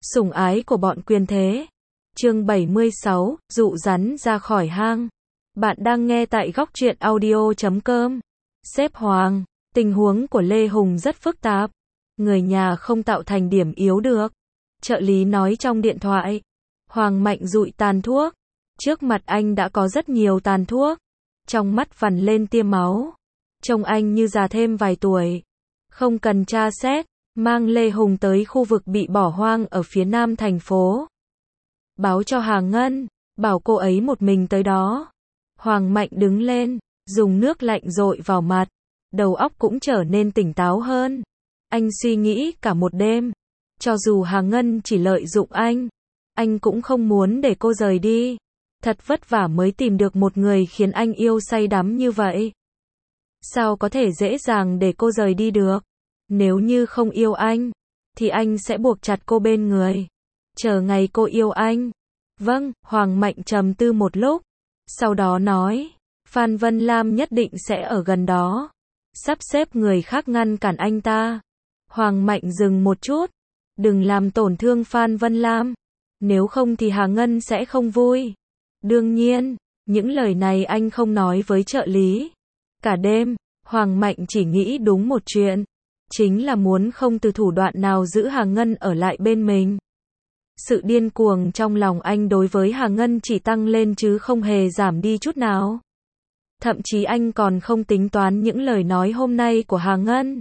Sủng ái của bọn quyền thế. Chương 76, dụ rắn ra khỏi hang. Bạn đang nghe tại góc truyện audio.com. Sếp Hoàng, tình huống của Lê Hùng rất phức tạp. Người nhà không tạo thành điểm yếu được. Trợ lý nói trong điện thoại. Hoàng Mạnh dụi tàn thuốc. Trước mặt anh đã có rất nhiều tàn thuốc. Trong mắt vằn lên tia máu. Trông anh như già thêm vài tuổi. Không cần tra xét, mang Lê Hùng tới khu vực bị bỏ hoang ở phía nam thành phố. Báo cho Hà Ngân, bảo cô ấy một mình tới đó. Hoàng Mạnh đứng lên, dùng nước lạnh dội vào mặt. Đầu óc cũng trở nên tỉnh táo hơn. Anh suy nghĩ cả một đêm. Cho dù Hà Ngân chỉ lợi dụng anh cũng không muốn để cô rời đi. Thật vất vả mới tìm được một người khiến anh yêu say đắm như vậy. Sao có thể dễ dàng để cô rời đi được? Nếu như không yêu anh, thì anh sẽ buộc chặt cô bên người. Chờ ngày cô yêu anh. Vâng, Hoàng Mạnh trầm tư một lúc. Sau đó nói, Phan Vân Lam nhất định sẽ ở gần đó. Sắp xếp người khác ngăn cản anh ta. Hoàng Mạnh dừng một chút. Đừng làm tổn thương Phan Vân Lam. Nếu không thì Hà Ngân sẽ không vui. Đương nhiên, những lời này anh không nói với trợ lý. Cả đêm, Hoàng Mạnh chỉ nghĩ đúng một chuyện. Chính là muốn không từ thủ đoạn nào giữ Hà Ngân ở lại bên mình. Sự điên cuồng trong lòng anh đối với Hà Ngân chỉ tăng lên chứ không hề giảm đi chút nào. Thậm chí anh còn không tính toán những lời nói hôm nay của Hà Ngân.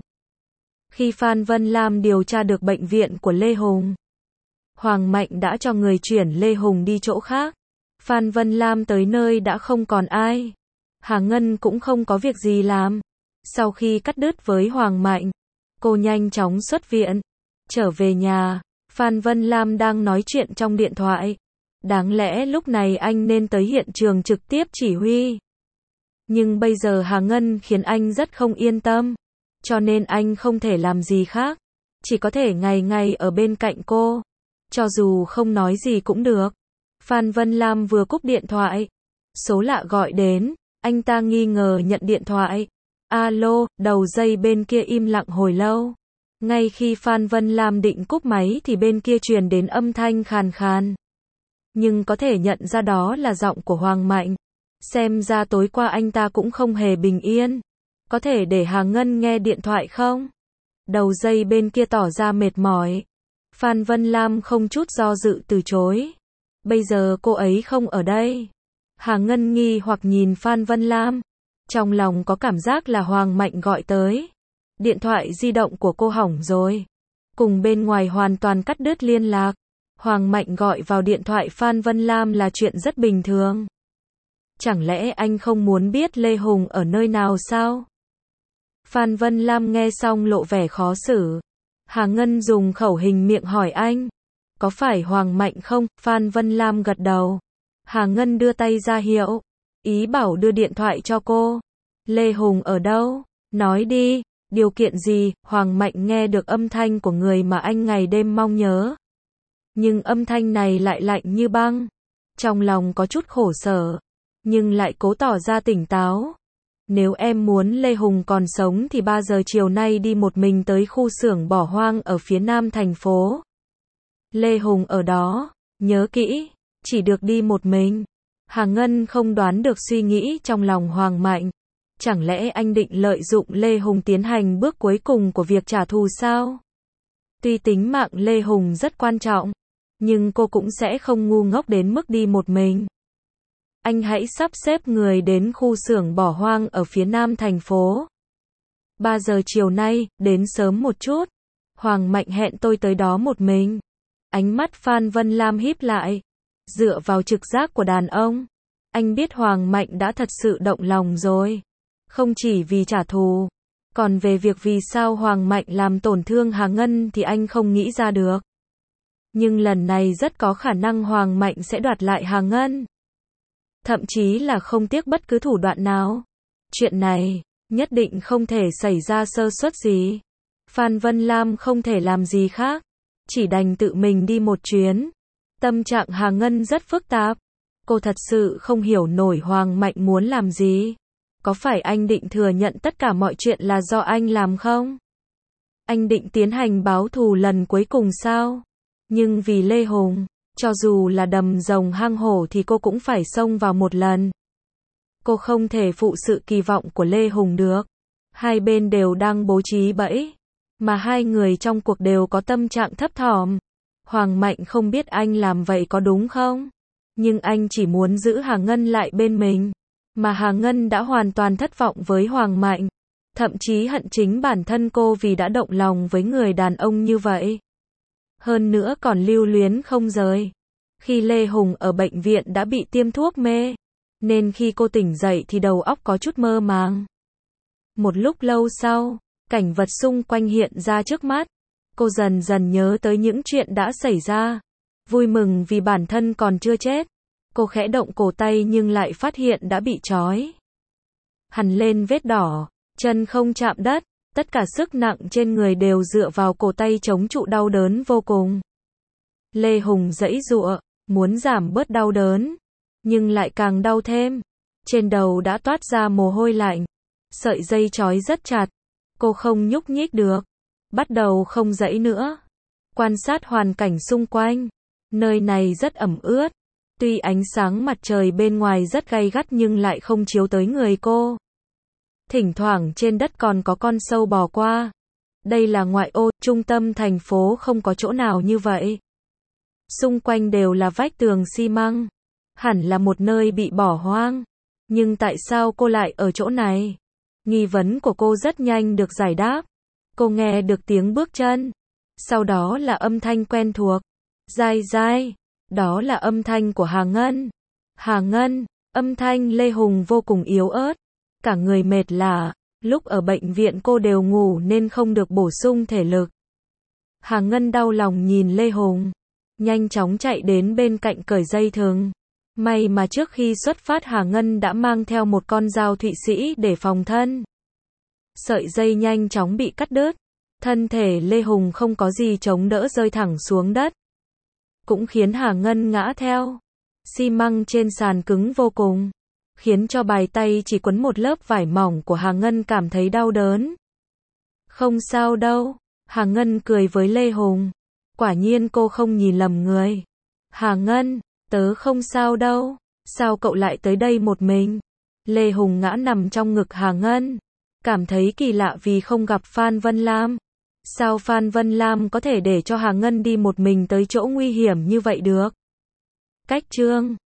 Khi Phan Vân Lam điều tra được bệnh viện của Lê Hùng, Hoàng Mạnh đã cho người chuyển Lê Hùng đi chỗ khác. Phan Vân Lam tới nơi đã không còn ai. Hà Ngân cũng không có việc gì làm. Sau khi cắt đứt với Hoàng Mạnh, cô nhanh chóng xuất viện. Trở về nhà, Phan Vân Lam đang nói chuyện trong điện thoại. Đáng lẽ lúc này anh nên tới hiện trường trực tiếp chỉ huy. Nhưng bây giờ Hà Ngân khiến anh rất không yên tâm. Cho nên anh không thể làm gì khác. Chỉ có thể ngày ngày ở bên cạnh cô. Cho dù không nói gì cũng được. Phan Vân Lam vừa cúp điện thoại. Số lạ gọi đến, anh ta nghi ngờ nhận điện thoại. Alo, đầu dây bên kia im lặng hồi lâu. Ngay khi Phan Vân Lam định cúp máy thì bên kia truyền đến âm thanh khàn khàn. Nhưng có thể nhận ra đó là giọng của Hoàng Mạnh. Xem ra tối qua anh ta cũng không hề bình yên. Có thể để Hà Ngân nghe điện thoại không? Đầu dây bên kia tỏ ra mệt mỏi. Phan Vân Lam không chút do dự từ chối. Bây giờ cô ấy không ở đây. Hà Ngân nghi hoặc nhìn Phan Vân Lam. Trong lòng có cảm giác là Hoàng Mạnh gọi tới. Điện thoại di động của cô hỏng rồi. Cùng bên ngoài hoàn toàn cắt đứt liên lạc. Hoàng Mạnh gọi vào điện thoại Phan Vân Lam là chuyện rất bình thường. Chẳng lẽ anh không muốn biết Lê Hùng ở nơi nào sao? Phan Vân Lam nghe xong lộ vẻ khó xử. Hà Ngân dùng khẩu hình miệng hỏi anh. Có phải Hoàng Mạnh không? Phan Vân Lam gật đầu. Hà Ngân đưa tay ra hiệu. Ý bảo đưa điện thoại cho cô. Lê Hùng ở đâu? Nói đi. Điều kiện gì? Hoàng Mạnh nghe được âm thanh của người mà anh ngày đêm mong nhớ. Nhưng âm thanh này lại lạnh như băng. Trong lòng có chút khổ sở. Nhưng lại cố tỏ ra tỉnh táo. Nếu em muốn Lê Hùng còn sống thì 3 giờ chiều nay đi một mình tới khu xưởng bỏ hoang ở phía nam thành phố. Lê Hùng ở đó. Nhớ kỹ. Chỉ được đi một mình. Hà Ngân không đoán được suy nghĩ trong lòng Hoàng Mạnh. Chẳng lẽ anh định lợi dụng Lê Hùng tiến hành bước cuối cùng của việc trả thù sao? Tuy tính mạng Lê Hùng rất quan trọng, nhưng cô cũng sẽ không ngu ngốc đến mức đi một mình. Anh hãy sắp xếp người đến khu xưởng bỏ hoang ở phía nam thành phố. 3 giờ chiều nay, đến sớm một chút. Hoàng Mạnh hẹn tôi tới đó một mình. Ánh mắt Phan Vân Lam híp lại. Dựa vào trực giác của đàn ông, anh biết Hoàng Mạnh đã thật sự động lòng rồi. Không chỉ vì trả thù, còn về việc vì sao Hoàng Mạnh làm tổn thương Hà Ngân thì anh không nghĩ ra được. Nhưng lần này rất có khả năng Hoàng Mạnh sẽ đoạt lại Hà Ngân. Thậm chí là không tiếc bất cứ thủ đoạn nào. Chuyện này, nhất định không thể xảy ra sơ suất gì. Phan Vân Lam không thể làm gì khác. Chỉ đành tự mình đi một chuyến. Tâm trạng Hà Ngân rất phức tạp. Cô thật sự không hiểu nổi Hoàng Mạnh muốn làm gì. Có phải anh định thừa nhận tất cả mọi chuyện là do anh làm không? Anh định tiến hành báo thù lần cuối cùng sao? Nhưng vì Lê Hùng, cho dù là đầm rồng hang hổ thì cô cũng phải xông vào một lần. Cô không thể phụ sự kỳ vọng của Lê Hùng được. Hai bên đều đang bố trí bẫy, mà hai người trong cuộc đều có tâm trạng thấp thỏm. Hoàng Mạnh không biết anh làm vậy có đúng không? Nhưng anh chỉ muốn giữ Hà Ngân lại bên mình. Mà Hà Ngân đã hoàn toàn thất vọng với Hoàng Mạnh. Thậm chí hận chính bản thân cô vì đã động lòng với người đàn ông như vậy. Hơn nữa còn lưu luyến không rời. Khi Lê Hùng ở bệnh viện đã bị tiêm thuốc mê, nên khi cô tỉnh dậy thì đầu óc có chút mơ màng. Một lúc lâu sau, cảnh vật xung quanh hiện ra trước mắt. Cô dần dần nhớ tới những chuyện đã xảy ra. Vui mừng vì bản thân còn chưa chết. Cô khẽ động cổ tay nhưng lại phát hiện đã bị trói. Hằn lên vết đỏ, chân không chạm đất, tất cả sức nặng trên người đều dựa vào cổ tay chống trụ đau đớn vô cùng. Lê Hùng giãy giụa, muốn giảm bớt đau đớn, nhưng lại càng đau thêm. Trên đầu đã toát ra mồ hôi lạnh. Sợi dây trói rất chặt. Cô không nhúc nhích được. Bắt đầu không giãy nữa. Quan sát hoàn cảnh xung quanh. Nơi này rất ẩm ướt. Tuy ánh sáng mặt trời bên ngoài rất gay gắt nhưng lại không chiếu tới người cô. Thỉnh thoảng trên đất còn có con sâu bò qua. Đây là ngoại ô, trung tâm thành phố không có chỗ nào như vậy. Xung quanh đều là vách tường xi măng. Hẳn là một nơi bị bỏ hoang. Nhưng tại sao cô lại ở chỗ này? Nghi vấn của cô rất nhanh được giải đáp. Cô nghe được tiếng bước chân. Sau đó là âm thanh quen thuộc. Dai dai. Đó là âm thanh của Hà Ngân. Hà Ngân. Âm thanh Lê Hùng vô cùng yếu ớt. Cả người mệt lả. Lúc ở bệnh viện cô đều ngủ nên không được bổ sung thể lực. Hà Ngân đau lòng nhìn Lê Hùng. Nhanh chóng chạy đến bên cạnh cởi dây thừng. May mà trước khi xuất phát Hà Ngân đã mang theo một con dao Thụy Sĩ để phòng thân. Sợi dây nhanh chóng bị cắt đứt. Thân thể Lê Hùng không có gì chống đỡ rơi thẳng xuống đất. Cũng khiến Hà Ngân ngã theo. Xi măng trên sàn cứng vô cùng. Khiến cho bài tay chỉ quấn một lớp vải mỏng của Hà Ngân cảm thấy đau đớn. Không sao đâu. Hà Ngân cười với Lê Hùng. Quả nhiên cô không nhìn lầm người. Hà Ngân, tớ không sao đâu. Sao cậu lại tới đây một mình? Lê Hùng ngã nằm trong ngực Hà Ngân. Cảm thấy kỳ lạ vì không gặp Phan Vân Lam. Sao Phan Vân Lam có thể để cho Hà Ngân đi một mình tới chỗ nguy hiểm như vậy được? Cách chương